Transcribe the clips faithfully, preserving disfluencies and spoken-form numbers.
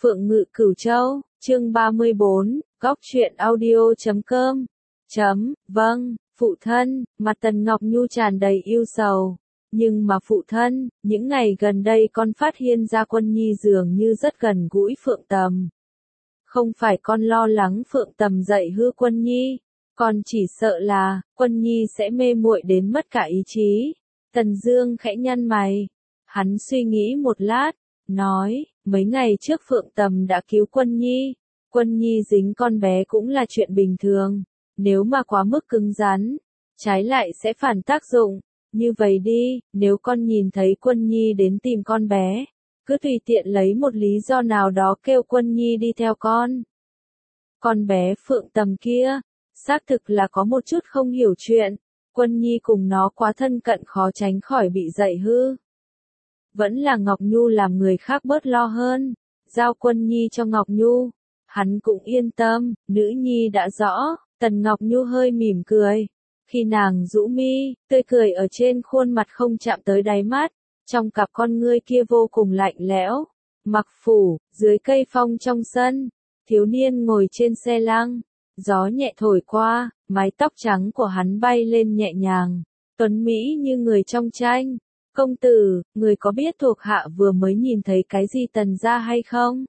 Phượng Ngự Cửu Châu, chương ba mươi bốn, góc truyện audio chấm com. Chấm, vâng, phụ thân, mặt Tần Ngọc Nhu tràn đầy yêu sầu. Nhưng mà phụ thân, những ngày gần đây con phát hiện ra Quân Nhi dường như rất gần gũi Phượng Tầm. Không phải con lo lắng Phượng Tầm dạy hư Quân Nhi, con chỉ sợ là, Quân Nhi sẽ mê muội đến mất cả ý chí. Tần Dương khẽ nhăn mày. Hắn suy nghĩ một lát, nói, mấy ngày trước Phượng Tầm đã cứu Quân Nhi. Quân Nhi dính con bé cũng là chuyện bình thường. Nếu mà quá mức cứng rắn, trái lại sẽ phản tác dụng. Như vậy đi, nếu con nhìn thấy Quân Nhi đến tìm con bé, cứ tùy tiện lấy một lý do nào đó kêu Quân Nhi đi theo con. Con bé Phượng Tầm kia, xác thực là có một chút không hiểu chuyện. Quân Nhi cùng nó quá thân cận khó tránh khỏi bị dạy hư. Vẫn là Ngọc Nhu làm người khác bớt lo hơn. Giao Quân Nhi cho Ngọc Nhu. Hắn cũng yên tâm, nữ nhi đã rõ. Tần Ngọc Nhu hơi mỉm cười. Khi nàng rũ mi, tươi cười ở trên khuôn mặt không chạm tới đáy mắt. Trong cặp con ngươi kia vô cùng lạnh lẽo. Mặc phủ, dưới cây phong trong sân. Thiếu niên ngồi trên xe lăng. Gió nhẹ thổi qua, mái tóc trắng của hắn bay lên nhẹ nhàng. Tuấn Mỹ như người trong tranh. Công tử, người có biết thuộc hạ vừa mới nhìn thấy cái gì Tần gia hay không?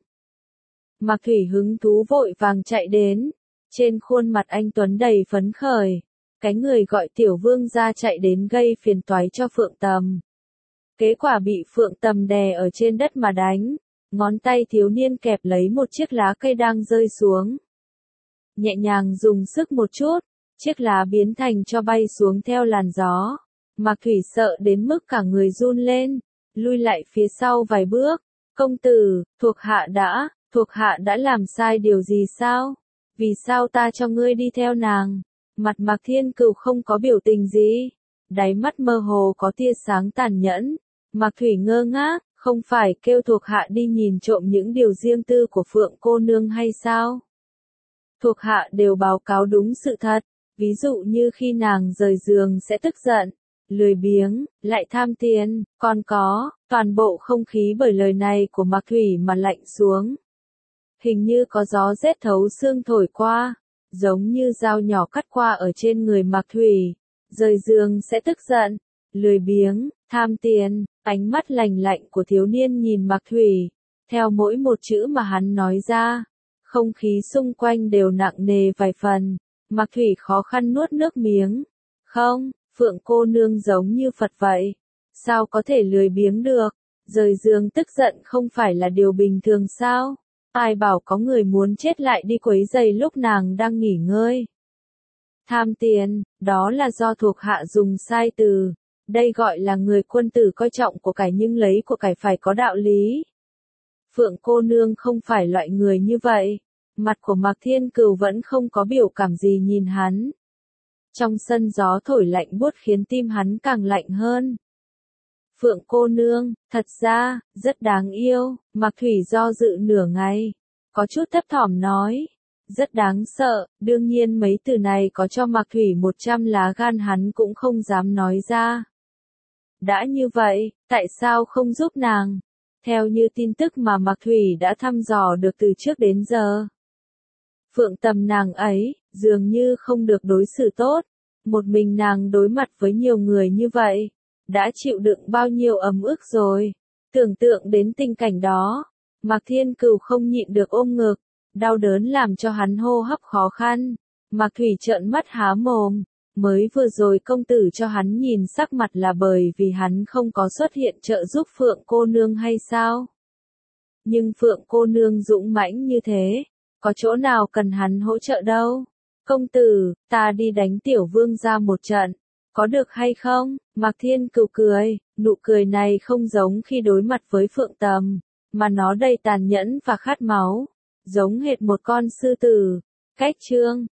Mạc Thủy hứng thú vội vàng chạy đến. Trên khuôn mặt anh Tuấn đầy phấn khởi. Cái người gọi tiểu vương gia chạy đến gây phiền toái cho Phượng Tầm. Kết quả bị Phượng Tầm đè ở trên đất mà đánh. Ngón tay thiếu niên kẹp lấy một chiếc lá cây đang rơi xuống. Nhẹ nhàng dùng sức một chút, chiếc lá biến thành cho bay xuống theo làn gió. Mạc Thủy sợ đến mức cả người run lên, lui lại phía sau vài bước. Công tử, thuộc hạ đã, thuộc hạ đã làm sai điều gì sao? Vì sao ta cho ngươi đi theo nàng? Mặt Mạc Thiên Cửu không có biểu tình gì, đáy mắt mơ hồ có tia sáng tàn nhẫn. Mạc Thủy ngơ ngác, không phải kêu thuộc hạ đi nhìn trộm những điều riêng tư của Phượng cô nương hay sao? Thuộc hạ đều báo cáo đúng sự thật, ví dụ như khi nàng rời giường sẽ tức giận, lười biếng, lại tham tiền, còn có, toàn bộ không khí bởi lời này của Mạc Thủy mà lạnh xuống. Hình như có gió rét thấu xương thổi qua, giống như dao nhỏ cắt qua ở trên người Mạc Thủy. Rời giường sẽ tức giận, lười biếng, tham tiền, ánh mắt lạnh lạnh của thiếu niên nhìn Mạc Thủy, theo mỗi một chữ mà hắn nói ra. Không khí xung quanh đều nặng nề vài phần. Mạc Thủy khó khăn nuốt nước miếng. Không, Phượng cô nương giống như Phật vậy. Sao có thể lười biếng được? Rời giường tức giận không phải là điều bình thường sao? Ai bảo có người muốn chết lại đi quấy rầy lúc nàng đang nghỉ ngơi? Tham tiền, đó là do thuộc hạ dùng sai từ. Đây gọi là người quân tử coi trọng của cải nhưng lấy của cải phải có đạo lý. Phượng cô nương không phải loại người như vậy. Mặt của Mạc Thiên Cửu vẫn không có biểu cảm gì nhìn hắn. Trong sân gió thổi lạnh buốt khiến tim hắn càng lạnh hơn. Phượng cô nương, thật ra, rất đáng yêu. Mạc Thủy do dự nửa ngày, có chút thấp thỏm nói. Rất đáng sợ, đương nhiên mấy từ này có cho Mạc Thủy một trăm lá gan hắn cũng không dám nói ra. Đã như vậy, tại sao không giúp nàng? Theo như tin tức mà Mạc Thủy đã thăm dò được từ trước đến giờ, Phượng Tầm nàng ấy, dường như không được đối xử tốt. Một mình nàng đối mặt với nhiều người như vậy, đã chịu đựng bao nhiêu ấm ức rồi. Tưởng tượng đến tình cảnh đó, Mạc Thiên Cửu không nhịn được ôm ngực, đau đớn làm cho hắn hô hấp khó khăn. Mạc Thủy trợn mắt há mồm, mới vừa rồi công tử cho hắn nhìn sắc mặt là bởi vì hắn không có xuất hiện trợ giúp Phượng cô nương hay sao? Nhưng Phượng cô nương dũng mãnh như thế, có chỗ nào cần hắn hỗ trợ đâu. Công tử, ta đi đánh tiểu vương ra một trận, có được hay không? Mạc Thiên Cửu cười, nụ cười này không giống khi đối mặt với Phượng Tầm, mà nó đầy tàn nhẫn và khát máu, giống hệt một con sư tử. Cách chương